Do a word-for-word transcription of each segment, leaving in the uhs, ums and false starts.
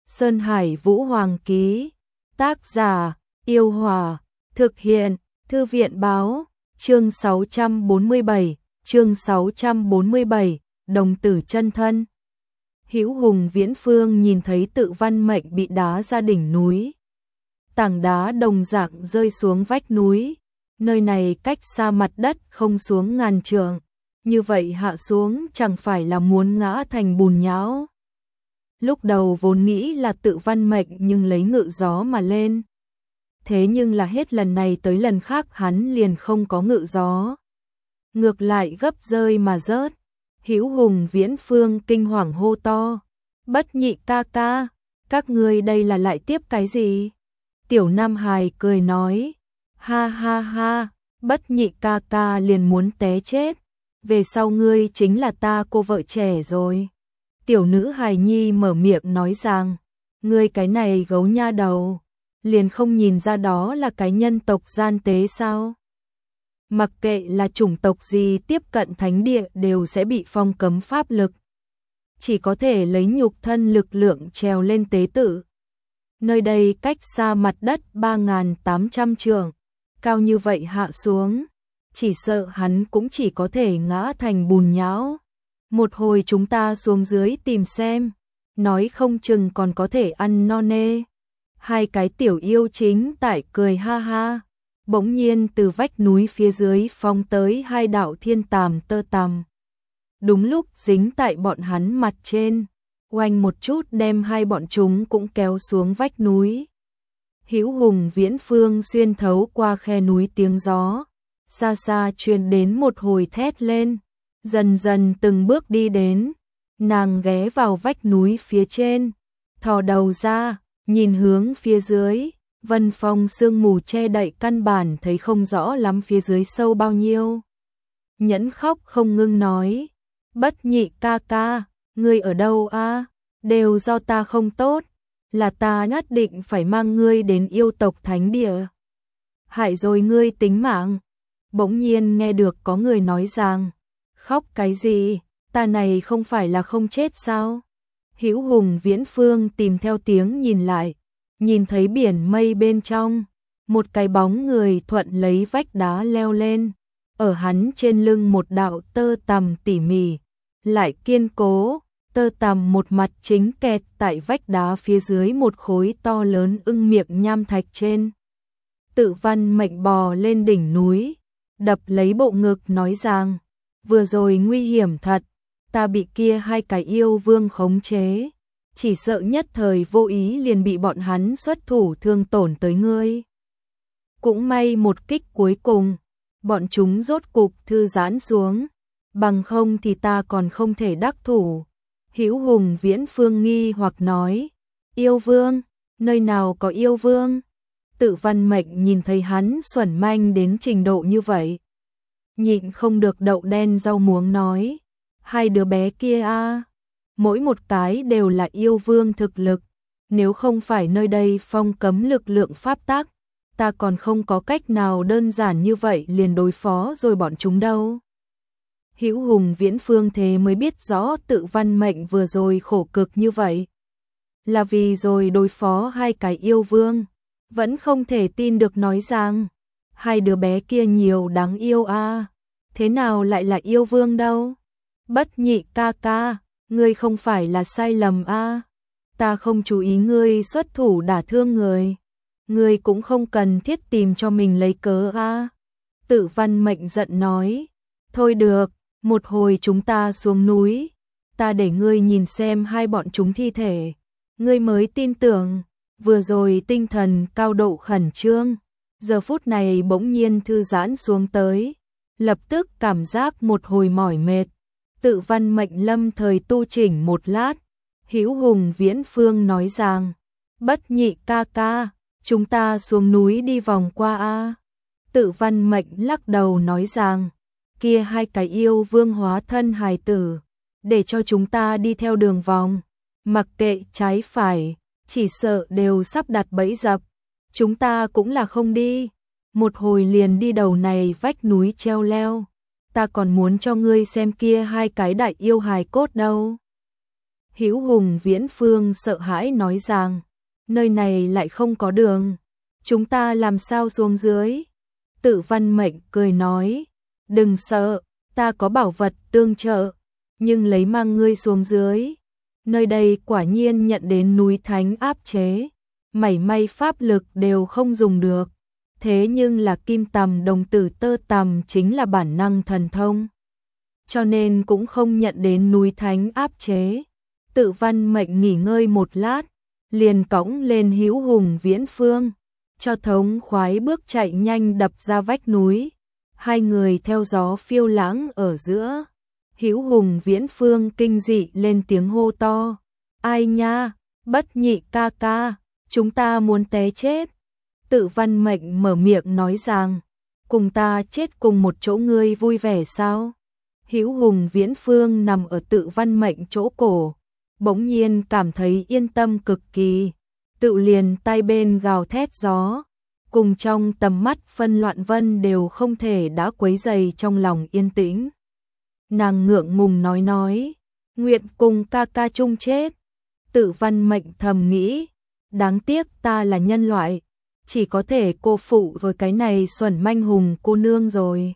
Sơn Hải Vũ Hoàng ký. Tác giả, Yêu Hòa. Thực hiện, Thư viện Báo. Chương sáu trăm bốn mươi bảy, chương sáu trăm bốn mươi bảy, đồng tử chân thân. Hữu Hùng Viễn Phương nhìn thấy Tự Văn Mệnh bị đá ra đỉnh núi. Tảng đá đồng dạng rơi xuống vách núi. Nơi này cách xa mặt đất không xuống ngàn trượng. Như vậy hạ xuống chẳng phải là muốn ngã thành bùn nhão. Lúc đầu vốn nghĩ là Tự Văn Mệnh nhưng lấy ngự gió mà lên. Thế nhưng là hết lần này tới lần khác hắn liền không có ngự gió. Ngược lại gấp rơi mà rớt. Hữu Hùng Viễn Phương kinh hoàng hô to. Bất Nhị ca ca, các ngươi đây là lại tiếp cái gì? Tiểu Nam Hài cười nói. Ha ha ha, Bất Nhị ca ca liền muốn té chết. Về sau ngươi chính là ta cô vợ trẻ rồi. Tiểu nữ hài nhi mở miệng nói rằng. Ngươi cái này gấu nha đầu. Liền không nhìn ra đó là cái nhân tộc gian tế sao? Mặc kệ là chủng tộc gì tiếp cận thánh địa đều sẽ bị phong cấm pháp lực. Chỉ có thể lấy nhục thân lực lượng trèo lên tế tự. Nơi đây cách xa mặt đất ba nghìn tám trăm trượng, cao như vậy hạ xuống, chỉ sợ hắn cũng chỉ có thể ngã thành bùn nhão. Một hồi chúng ta xuống dưới tìm xem, nói không chừng còn có thể ăn no nê. Hai cái tiểu yêu chính tại cười ha ha. Bỗng nhiên từ vách núi phía dưới phóng tới hai đạo thiên tàm tơ tằm. Đúng lúc dính tại bọn hắn mặt trên, oanh một chút đem hai bọn chúng cũng kéo xuống vách núi. Hữu Hùng Viễn Phương xuyên thấu qua khe núi tiếng gió, xa xa truyền đến một hồi thét lên, dần dần từng bước đi đến, nàng ghé vào vách núi phía trên, thò đầu ra, nhìn hướng phía dưới. Vân phong sương mù che đậy căn bản thấy không rõ lắm phía dưới sâu bao nhiêu. Nhẫn khóc không ngưng nói. Bất Nhị ca ca, ngươi ở đâu a? Đều do ta không tốt. Là ta nhất định phải mang ngươi đến yêu tộc thánh địa. Hại rồi ngươi tính mạng. Bỗng nhiên nghe được có người nói rằng. Khóc cái gì? Ta này không phải là không chết sao? Hữu Hùng Viễn Phương tìm theo tiếng nhìn lại. Nhìn thấy biển mây bên trong, một cái bóng người thuận lấy vách đá leo lên, ở hắn trên lưng một đạo tơ tằm tỉ mỉ, lại kiên cố, tơ tằm một mặt chính kẹt tại vách đá phía dưới một khối to lớn ưng miệng nham thạch trên. Tự Văn Mệnh bò lên đỉnh núi, đập lấy bộ ngực nói rằng, vừa rồi nguy hiểm thật, ta bị kia hai cái yêu vương khống chế. Chỉ sợ nhất thời vô ý liền bị bọn hắn xuất thủ thương tổn tới ngươi. Cũng may một kích cuối cùng, bọn chúng rốt cục thư giãn xuống, bằng không thì ta còn không thể đắc thủ. Hữu Hùng Viễn Phương nghi hoặc nói, yêu vương, nơi nào có yêu vương? Tự Văn Mệnh nhìn thấy hắn xuẩn manh đến trình độ như vậy. Nhịn không được đậu đen rau muống nói, hai đứa bé kia a mỗi một cái đều là yêu vương thực lực, nếu không phải nơi đây phong cấm lực lượng pháp tắc, ta còn không có cách nào đơn giản như vậy liền đối phó rồi bọn chúng đâu. Hữu Hùng Viễn Phương thế mới biết rõ Tự Văn Mệnh vừa rồi khổ cực như vậy, là vì rồi đối phó hai cái yêu vương, vẫn không thể tin được nói rằng, hai đứa bé kia nhiều đáng yêu a, thế nào lại là yêu vương đâu? Bất Nhị ca ca, ngươi không phải là sai lầm a, ta không chú ý ngươi xuất thủ đả thương người, ngươi cũng không cần thiết tìm cho mình lấy cớ a. Tự Văn Mệnh giận nói, thôi được, một hồi chúng ta xuống núi, ta để ngươi nhìn xem hai bọn chúng thi thể, ngươi mới tin tưởng. Vừa rồi tinh thần cao độ khẩn trương, giờ phút này bỗng nhiên thư giãn xuống tới, lập tức cảm giác một hồi mỏi mệt. Tự Văn Mệnh lâm thời tu chỉnh một lát, Hữu Hùng Viễn Phương nói rằng, Bất Nhị ca ca, chúng ta xuống núi đi vòng qua a. Tự Văn Mệnh lắc đầu nói rằng, kia hai cái yêu vương hóa thân hài tử, để cho chúng ta đi theo đường vòng, mặc kệ trái phải, chỉ sợ đều sắp đặt bẫy dập, chúng ta cũng là không đi, một hồi liền đi đầu này vách núi treo leo. Ta còn muốn cho ngươi xem kia hai cái đại yêu hài cốt đâu. Hữu Hùng Viễn Phương sợ hãi nói rằng, nơi này lại không có đường, chúng ta làm sao xuống dưới? Tự Văn Mệnh cười nói, đừng sợ, ta có bảo vật tương trợ, nhưng lấy mang ngươi xuống dưới. Nơi đây quả nhiên nhận đến núi thánh áp chế, mảy may pháp lực đều không dùng được. Thế nhưng là kim tầm đồng tử tơ tằm chính là bản năng thần thông, cho nên cũng không nhận đến núi thánh áp chế. Tự Văn Mệnh nghỉ ngơi một lát, liền cõng lên Hữu Hùng Viễn Phương, cho thống khoái bước chạy nhanh đập ra vách núi. Hai người theo gió phiêu lãng ở giữa. Hữu Hùng Viễn Phương kinh dị lên tiếng hô to, ai nha, Bất Nhị ca ca, chúng ta muốn té chết. Tự Văn Mệnh mở miệng nói rằng, cùng ta chết cùng một chỗ ngươi vui vẻ sao? Hữu Hùng Viễn Phương nằm ở Tự Văn Mệnh chỗ cổ, bỗng nhiên cảm thấy yên tâm cực kỳ, tự liền tay bên gào thét gió, cùng trong tầm mắt phân loạn vân đều không thể đã quấy dày trong lòng yên tĩnh. Nàng ngượng ngùng nói nói, nguyện cùng ca ca chung chết. Tự Văn Mệnh thầm nghĩ, đáng tiếc ta là nhân loại, chỉ có thể cô phụ với cái này xuẩn manh hùng cô nương rồi.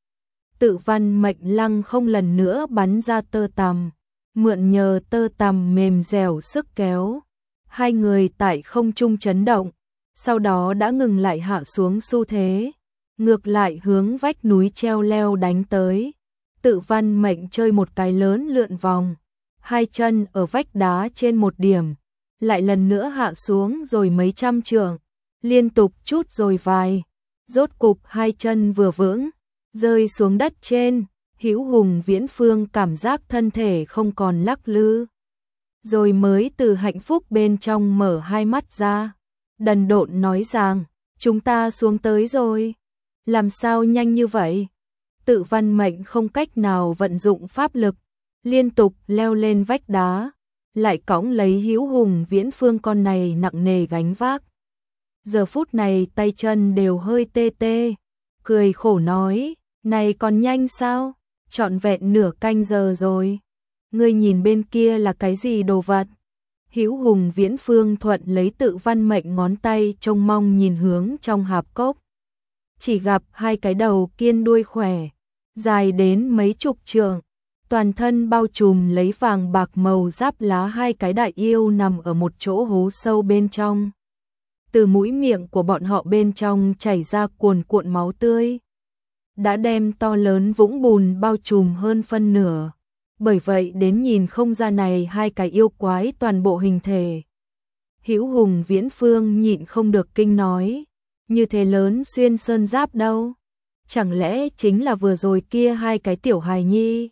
Tự Văn Mệnh lăng không lần nữa bắn ra tơ tằm, mượn nhờ tơ tằm mềm dẻo sức kéo. Hai người tại không trung chấn động, sau đó đã ngừng lại hạ xuống xu thế, ngược lại hướng vách núi treo leo đánh tới. Tự Văn Mệnh chơi một cái lớn lượn vòng, hai chân ở vách đá trên một điểm, lại lần nữa hạ xuống rồi mấy trăm trượng, liên tục chút rồi vài, rốt cục hai chân vừa vững, rơi xuống đất trên. Hữu Hùng Viễn Phương cảm giác thân thể không còn lắc lư, rồi mới từ hạnh phúc bên trong mở hai mắt ra, đần độn nói rằng, chúng ta xuống tới rồi, làm sao nhanh như vậy? Tự Văn Mệnh không cách nào vận dụng pháp lực, liên tục leo lên vách đá, lại cõng lấy Hữu Hùng Viễn Phương con này nặng nề gánh vác. Giờ phút này tay chân đều hơi tê tê, cười khổ nói, này còn nhanh sao? Trọn vẹn nửa canh giờ rồi. Ngươi nhìn bên kia là cái gì đồ vật? Hữu Hùng Viễn Phương thuận lấy Tự Văn Mệnh ngón tay trông mong nhìn hướng trong hạp cốc. Chỉ gặp hai cái đầu kiên đuôi khỏe, dài đến mấy chục trượng, toàn thân bao trùm lấy vàng bạc màu giáp lá, hai cái đại yêu nằm ở một chỗ hố sâu bên trong. Từ mũi miệng của bọn họ bên trong chảy ra cuồn cuộn máu tươi, đã đem to lớn vũng bùn bao trùm hơn phân nửa. Bởi vậy đến nhìn không ra này hai cái yêu quái toàn bộ hình thể. Hữu Hùng Viễn Phương nhịn không được kinh nói, như thế lớn xuyên sơn giáp đâu? Chẳng lẽ chính là vừa rồi kia hai cái tiểu hài nhi?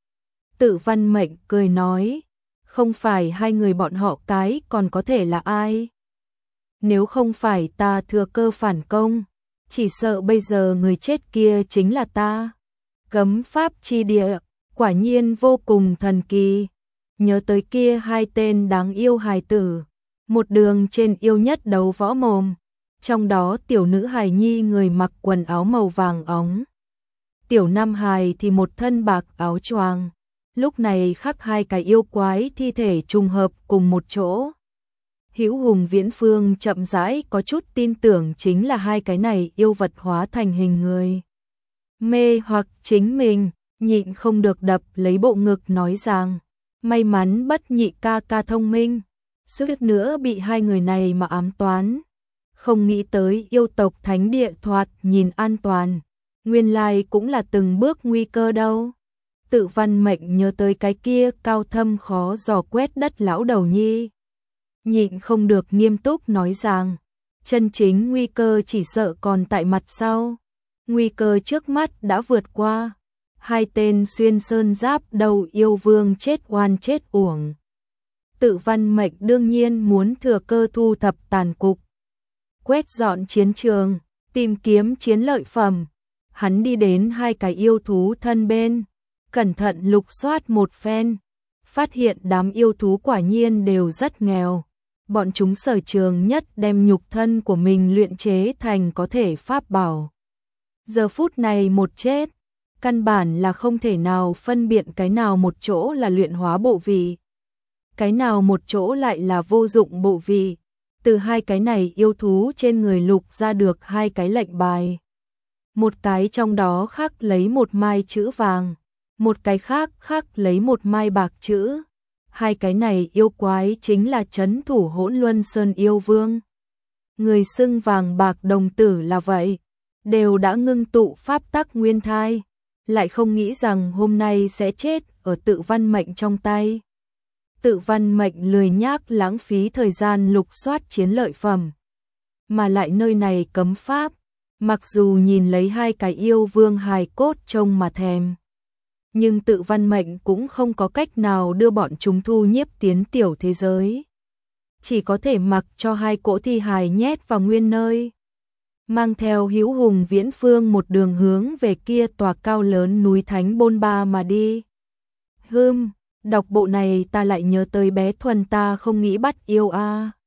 Tự Văn Mệnh cười nói, không phải hai người bọn họ cái còn có thể là ai? Nếu không phải ta thừa cơ phản công, chỉ sợ bây giờ người chết kia chính là ta. Cấm pháp chi địa, quả nhiên vô cùng thần kỳ. Nhớ tới kia hai tên đáng yêu hài tử, một đường trên yêu nhất đấu võ mồm, trong đó tiểu nữ hài nhi người mặc quần áo màu vàng óng, tiểu nam hài thì một thân bạc áo choàng. Lúc này khắc hai cái yêu quái thi thể trùng hợp cùng một chỗ. Hữu Hùng Viễn Phương chậm rãi có chút tin tưởng chính là hai cái này yêu vật hóa thành hình người. Mê hoặc chính mình, nhịn không được đập lấy bộ ngực nói rằng, may mắn Bất Nhị ca ca thông minh, suýt nữa bị hai người này mà ám toán. Không nghĩ tới yêu tộc thánh địa thoạt nhìn an toàn, nguyên lai cũng là từng bước nguy cơ đâu. Tự Văn Mệnh nhớ tới cái kia cao thâm khó dò quét đất lão đầu nhi, nhịn không được nghiêm túc nói rằng, chân chính nguy cơ chỉ sợ còn tại mặt sau. Nguy cơ trước mắt đã vượt qua, hai tên xuyên sơn giáp đầu yêu vương chết oan chết uổng. Tự Văn Mệnh đương nhiên muốn thừa cơ thu thập tàn cục, quét dọn chiến trường, tìm kiếm chiến lợi phẩm. Hắn đi đến hai cái yêu thú thân bên, cẩn thận lục soát một phen, phát hiện đám yêu thú quả nhiên đều rất nghèo. Bọn chúng sở trường nhất đem nhục thân của mình luyện chế thành có thể pháp bảo. Giờ phút này một chết, căn bản là không thể nào phân biệt cái nào một chỗ là luyện hóa bộ vị. cái nào một chỗ lại là vô dụng bộ vị. Từ hai cái này yêu thú trên người Lục ra được hai cái lệnh bài. Một cái trong đó khắc lấy một mai chữ vàng, một cái khác khắc lấy một mai bạc chữ. Hai cái này yêu quái chính là trấn thủ Hỗn Luân Sơn yêu vương. Người xưng vàng bạc đồng tử là vậy, đều đã ngưng tụ pháp tắc nguyên thai, lại không nghĩ rằng hôm nay sẽ chết ở Tự Văn Mệnh trong tay. Tự Văn Mệnh lười nhác lãng phí thời gian lục soát chiến lợi phẩm, mà lại nơi này cấm pháp, mặc dù nhìn lấy hai cái yêu vương hài cốt trông mà thèm, nhưng Tự Văn Mệnh cũng không có cách nào đưa bọn chúng thu nhiếp tiến tiểu thế giới. Chỉ có thể mặc cho hai cỗ thi hài nhét vào nguyên nơi. Mang theo Hữu Hùng Viễn Phương một đường hướng về kia tòa cao lớn núi Thánh Bôn Ba mà đi. Hừm, đọc bộ này ta lại nhớ tới bé Thuần ta không nghĩ bắt yêu a. À.